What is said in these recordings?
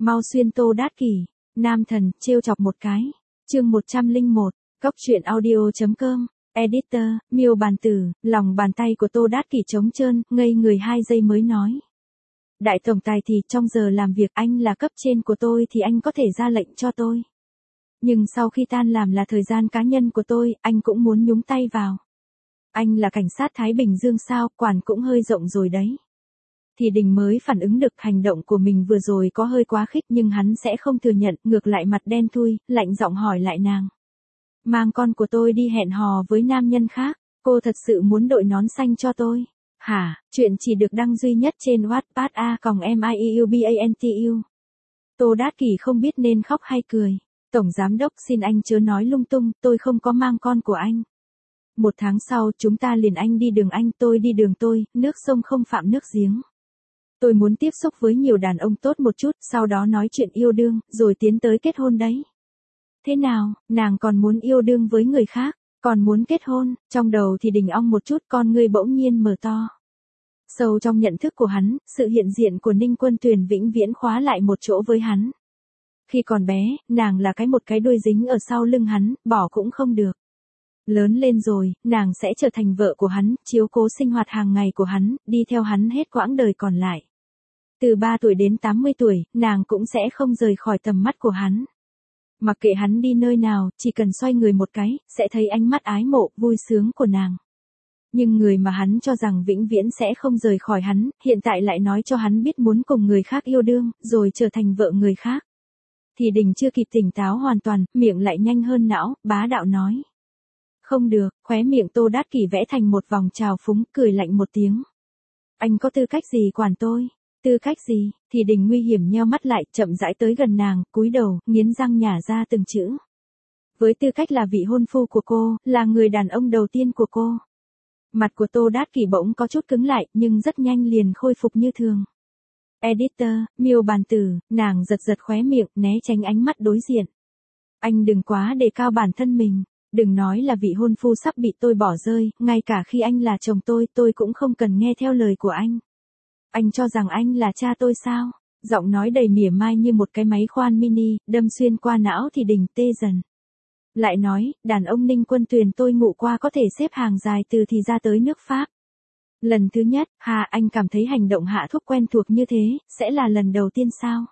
Mau xuyên Tô Đát Kỷ, nam thần, trêu chọc một cái. Chương 101, Góc truyện audio.com, Editor, Miêu Bàn Tử, lòng bàn tay của Tô Đát Kỷ trống trơn, ngây người 2 giây mới nói. Đại tổng tài thì trong giờ làm việc anh là cấp trên của tôi thì anh có thể ra lệnh cho tôi. Nhưng sau khi tan làm là thời gian cá nhân của tôi, anh cũng muốn nhúng tay vào. Anh là cảnh sát Thái Bình Dương sao, quản cũng hơi rộng rồi đấy. Thì Đình mới phản ứng được hành động của mình vừa rồi có hơi quá khích nhưng hắn sẽ không thừa nhận, ngược lại mặt đen thui, lạnh giọng hỏi lại nàng. Mang con của tôi đi hẹn hò với nam nhân khác, cô thật sự muốn đội nón xanh cho tôi? Hả, chuyện chỉ được đăng duy nhất trên Wattpad a.miubantu. Tô Đát Kỷ không biết nên khóc hay cười. Tổng giám đốc xin anh chớ nói lung tung, tôi không có mang con của anh. 1 tháng sau chúng ta liền anh đi đường anh, tôi đi đường tôi, nước sông không phạm nước giếng. Tôi muốn tiếp xúc với nhiều đàn ông tốt một chút, sau đó nói chuyện yêu đương, rồi tiến tới kết hôn đấy. Thế nào, nàng còn muốn yêu đương với người khác, còn muốn kết hôn? Trong đầu thì Đình ong một chút, con ngươi bỗng nhiên mở to. Sâu trong nhận thức của hắn, sự hiện diện của Ninh Quân Tuyền vĩnh viễn khóa lại một chỗ với hắn. Khi còn bé, nàng là một cái đuôi dính ở sau lưng hắn, bỏ cũng không được. Lớn lên rồi, nàng sẽ trở thành vợ của hắn, chiếu cố sinh hoạt hàng ngày của hắn, đi theo hắn hết quãng đời còn lại. Từ 3 tuổi đến 80 tuổi, nàng cũng sẽ không rời khỏi tầm mắt của hắn. Mặc kệ hắn đi nơi nào, chỉ cần xoay người một cái, sẽ thấy ánh mắt ái mộ, vui sướng của nàng. Nhưng người mà hắn cho rằng vĩnh viễn sẽ không rời khỏi hắn, hiện tại lại nói cho hắn biết muốn cùng người khác yêu đương, rồi trở thành vợ người khác. Thì Đình chưa kịp tỉnh táo hoàn toàn, miệng lại nhanh hơn não, bá đạo nói. Không được, khóe miệng Tô Đát Kỷ vẽ thành một vòng trào phúng, cười lạnh một tiếng. Anh có tư cách gì quản tôi? Tư cách gì? Thì Đình nguy hiểm nheo mắt lại, chậm rãi tới gần nàng, cúi đầu, nghiến răng nhả ra từng chữ. Với tư cách là vị hôn phu của cô, là người đàn ông đầu tiên của cô. Mặt của Tô Đát Kỷ bỗng có chút cứng lại, nhưng rất nhanh liền khôi phục như thường. Editor, Miêu Bàn Tử, nàng giật giật khóe miệng, né tránh ánh mắt đối diện. Anh đừng quá đề cao bản thân mình. Đừng nói là vị hôn phu sắp bị tôi bỏ rơi, ngay cả khi anh là chồng tôi cũng không cần nghe theo lời của anh. Anh cho rằng anh là cha tôi sao? Giọng nói đầy mỉa mai như một cái máy khoan mini, đâm xuyên qua não thì Đình tê dần. Lại nói, đàn ông Ninh Quân Tuyền tôi ngủ qua có thể xếp hàng dài từ thì ra tới nước Pháp. Lần thứ nhất, anh cảm thấy hành động hạ thuốc quen thuộc như thế, sẽ là lần đầu tiên sao?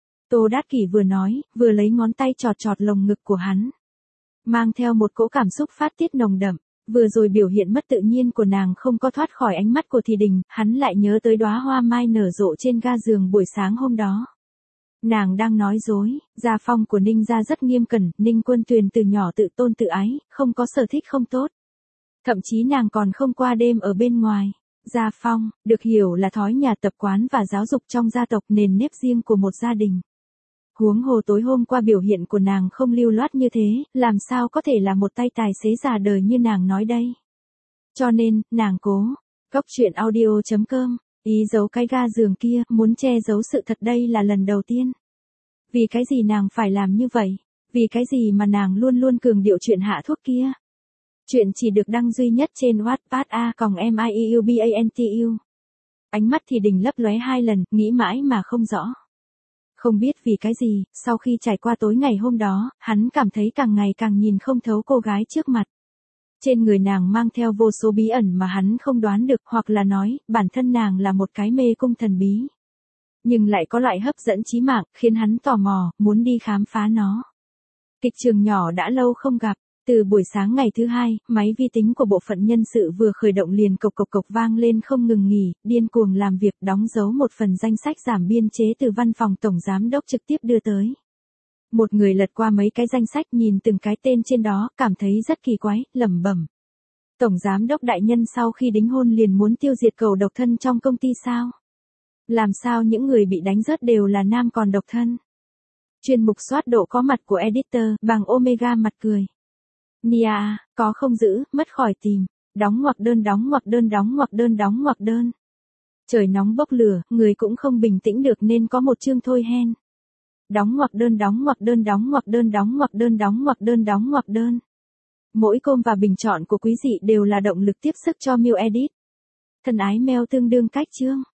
Tô Đát Kỷ vừa nói, vừa lấy ngón tay chọt chọt lồng ngực của hắn. Mang theo một cỗ cảm xúc phát tiết nồng đậm, vừa rồi biểu hiện mất tự nhiên của nàng không có thoát khỏi ánh mắt của Thì Đình, hắn lại nhớ tới đóa hoa mai nở rộ trên ga giường buổi sáng hôm đó. Nàng đang nói dối, gia phong của Ninh gia rất nghiêm cẩn, Ninh Quân Tuyền từ nhỏ tự tôn tự ái, không có sở thích không tốt. Thậm chí nàng còn không qua đêm ở bên ngoài. Gia phong, được hiểu là thói nhà tập quán và giáo dục trong gia tộc, nền nếp riêng của một gia đình. Huống hồ tối hôm qua biểu hiện của nàng không lưu loát như thế, làm sao có thể là một tay tài xế già đời như nàng nói đây. Cho nên, nàng cố. Góc truyện audio.com, ý giấu cái ga giường kia, muốn che giấu sự thật đây là lần đầu tiên. Vì cái gì nàng phải làm như vậy? Vì cái gì mà nàng luôn luôn cường điệu chuyện hạ thuốc kia? Chuyện chỉ được đăng duy nhất trên Wattpad a.miubantu. Ánh mắt Thì Đình lấp lóe 2 lần, nghĩ mãi mà không rõ. Không biết vì cái gì, sau khi trải qua tối ngày hôm đó, hắn cảm thấy càng ngày càng nhìn không thấu cô gái trước mặt. Trên người nàng mang theo vô số bí ẩn mà hắn không đoán được, hoặc là nói, bản thân nàng là một cái mê cung thần bí. Nhưng lại có loại hấp dẫn chí mạng, khiến hắn tò mò, muốn đi khám phá nó. Kịch trường nhỏ đã lâu không gặp. Từ buổi sáng ngày thứ 2, máy vi tính của bộ phận nhân sự vừa khởi động liền cộc cộc cộc vang lên không ngừng nghỉ, điên cuồng làm việc, đóng dấu một phần danh sách giảm biên chế từ văn phòng tổng giám đốc trực tiếp đưa tới. Một người lật qua mấy cái danh sách, nhìn từng cái tên trên đó, cảm thấy rất kỳ quái, lẩm bẩm. Tổng giám đốc đại nhân sau khi đính hôn liền muốn tiêu diệt cầu độc thân trong công ty sao? Làm sao những người bị đánh rớt đều là nam còn độc thân? Chuyên mục soát độ có mặt của editor, bằng Omega mặt cười. Nia, có không giữ, mất khỏi tìm. Đóng ngoặc đơn đóng ngoặc đơn đóng ngoặc đơn đóng ngoặc đơn. Trời nóng bốc lửa, người cũng không bình tĩnh được nên có một chương thôi hen. Đóng ngoặc đơn đóng ngoặc đơn đóng ngoặc đơn đóng ngoặc đơn đóng ngoặc đơn đóng ngoặc đơn. Mỗi com và bình chọn của quý dị đều là động lực tiếp sức cho Miu Edit. Thân ái mail tương đương cách chương.